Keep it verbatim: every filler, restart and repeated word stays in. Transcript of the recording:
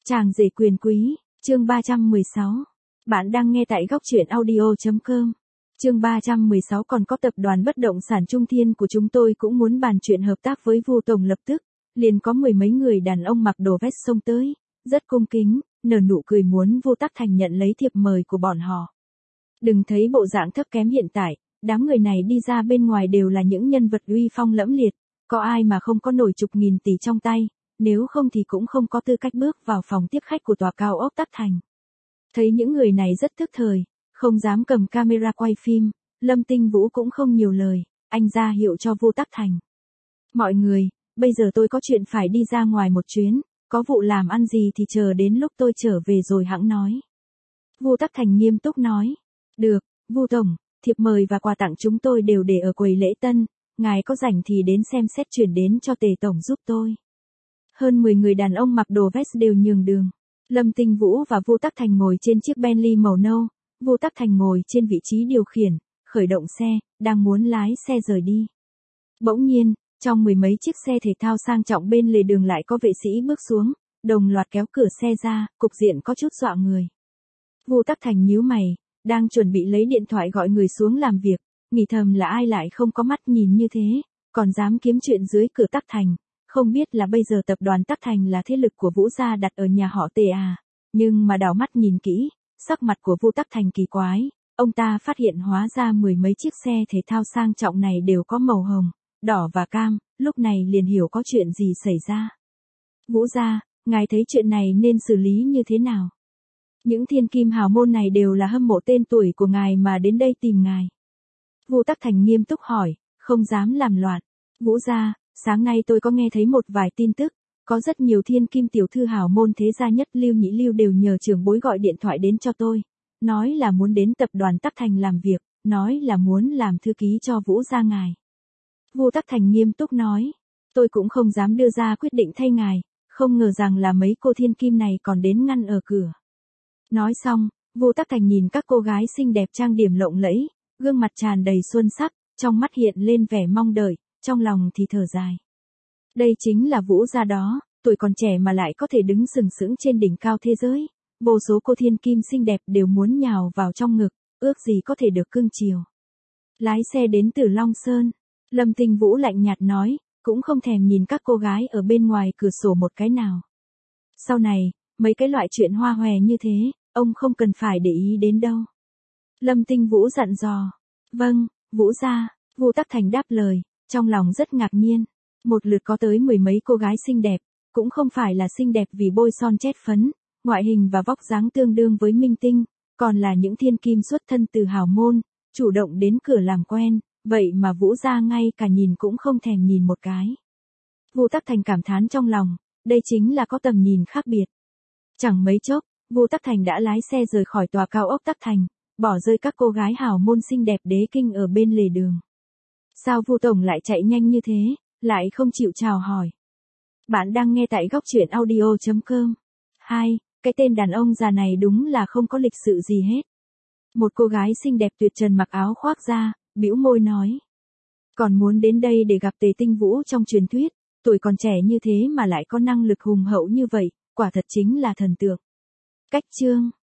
Chàng rể quyền quý, chương ba trăm mười sáu. Bạn đang nghe tại góc truyện audio chấm com. Chương ba trăm mười sáu còn có tập đoàn bất động sản Trung Thiên của chúng tôi cũng muốn bàn chuyện hợp tác với Vu Tổng lập tức, liền có mười mấy người đàn ông mặc đồ vest xông tới, rất cung kính, nở nụ cười muốn Vu Tắc Thành nhận lấy thiệp mời của bọn họ. Đừng thấy bộ dạng thấp kém hiện tại, đám người này đi ra bên ngoài đều là những nhân vật uy phong lẫm liệt, có ai mà không có nổi chục nghìn tỷ trong tay, nếu không thì cũng không có tư cách bước vào phòng tiếp khách của tòa cao ốc Tắc Thành. Thấy những người này rất thức thời, không dám cầm camera quay phim, Lâm Tinh Vũ cũng không nhiều lời, anh ra hiệu cho Vu Tắc Thành. Mọi người, bây giờ tôi có chuyện phải đi ra ngoài một chuyến, có vụ làm ăn gì thì chờ đến lúc tôi trở về rồi hẵng nói. Vu Tắc Thành nghiêm túc nói. Được, Vu Tổng, thiệp mời và quà tặng chúng tôi đều để ở quầy lễ tân, ngài có rảnh thì đến xem xét chuyển đến cho Tề Tổng giúp tôi. Hơn mười người đàn ông mặc đồ vest đều nhường đường. Lâm Tinh Vũ và Vu Tắc Thành ngồi trên chiếc Bentley màu nâu, Vu Tắc Thành ngồi trên vị trí điều khiển, khởi động xe, đang muốn lái xe rời đi. Bỗng nhiên, trong mười mấy chiếc xe thể thao sang trọng bên lề đường lại có vệ sĩ bước xuống, đồng loạt kéo cửa xe ra, cục diện có chút dọa người. Vu Tắc Thành nhíu mày, đang chuẩn bị lấy điện thoại gọi người xuống làm việc, nghĩ thầm là ai lại không có mắt nhìn như thế, còn dám kiếm chuyện dưới cửa Tắc Thành. Không biết là bây giờ tập đoàn Tắc Thành là thế lực của Vũ gia đặt ở nhà họ Tề à, nhưng mà đảo mắt nhìn kỹ, sắc mặt của Vu Tắc Thành kỳ quái, ông ta phát hiện hóa ra mười mấy chiếc xe thể thao sang trọng này đều có màu hồng, đỏ và cam, lúc này liền hiểu có chuyện gì xảy ra. Vũ gia, ngài thấy chuyện này nên xử lý như thế nào? Những thiên kim hào môn này đều là hâm mộ tên tuổi của ngài mà đến đây tìm ngài. Vu Tắc Thành nghiêm túc hỏi, không dám làm loạn. Vũ gia, sáng nay tôi có nghe thấy một vài tin tức, có rất nhiều thiên kim tiểu thư hào môn thế gia nhất Lưu Nhĩ Lưu đều nhờ trưởng bối gọi điện thoại đến cho tôi, nói là muốn đến tập đoàn Tắc Thành làm việc, nói là muốn làm thư ký cho Vũ gia ngài. Vu Tắc Thành nghiêm túc nói, tôi cũng không dám đưa ra quyết định thay ngài, không ngờ rằng là mấy cô thiên kim này còn đến ngăn ở cửa. Nói xong, Vu Tắc Thành nhìn các cô gái xinh đẹp trang điểm lộng lẫy, gương mặt tràn đầy xuân sắc, trong mắt hiện lên vẻ mong đợi, trong lòng thì thở dài. Đây chính là Vũ gia đó, tuổi còn trẻ mà lại có thể đứng sừng sững trên đỉnh cao thế giới, vô số cô thiên kim xinh đẹp đều muốn nhào vào trong ngực, ước gì có thể được cưng chiều. Lái xe đến từ Long Sơn, Lâm Tinh Vũ lạnh nhạt nói, cũng không thèm nhìn các cô gái ở bên ngoài cửa sổ một cái nào. Sau này, mấy cái loại chuyện hoa hòe như thế, ông không cần phải để ý đến đâu. Lâm Tinh Vũ dặn dò. Vâng, Vũ gia, Vu Tắc Thành đáp lời, trong lòng rất ngạc nhiên. Một lượt có tới mười mấy cô gái xinh đẹp, cũng không phải là xinh đẹp vì bôi son chét phấn, ngoại hình và vóc dáng tương đương với minh tinh, còn là những thiên kim xuất thân từ hào môn, chủ động đến cửa làm quen, vậy mà Vũ gia ngay cả nhìn cũng không thèm nhìn một cái. Vu Tắc Thành cảm thán trong lòng, đây chính là có tầm nhìn khác biệt. Chẳng mấy chốc, Vu Tắc Thành đã lái xe rời khỏi tòa cao ốc Tắc Thành, bỏ rơi các cô gái hào môn xinh đẹp đế kinh ở bên lề đường. Sao Vu Tổng lại chạy nhanh như thế, lại không chịu chào hỏi? Bạn đang nghe tại góc truyện audio chấm com. Hai, cái tên đàn ông già này đúng là không có lịch sự gì hết. Một cô gái xinh đẹp tuyệt trần mặc áo khoác da, bĩu môi nói. Còn muốn đến đây để gặp Tề Tinh Vũ trong truyền thuyết, tuổi còn trẻ như thế mà lại có năng lực hùng hậu như vậy, quả thật chính là thần tượng. Cách chương.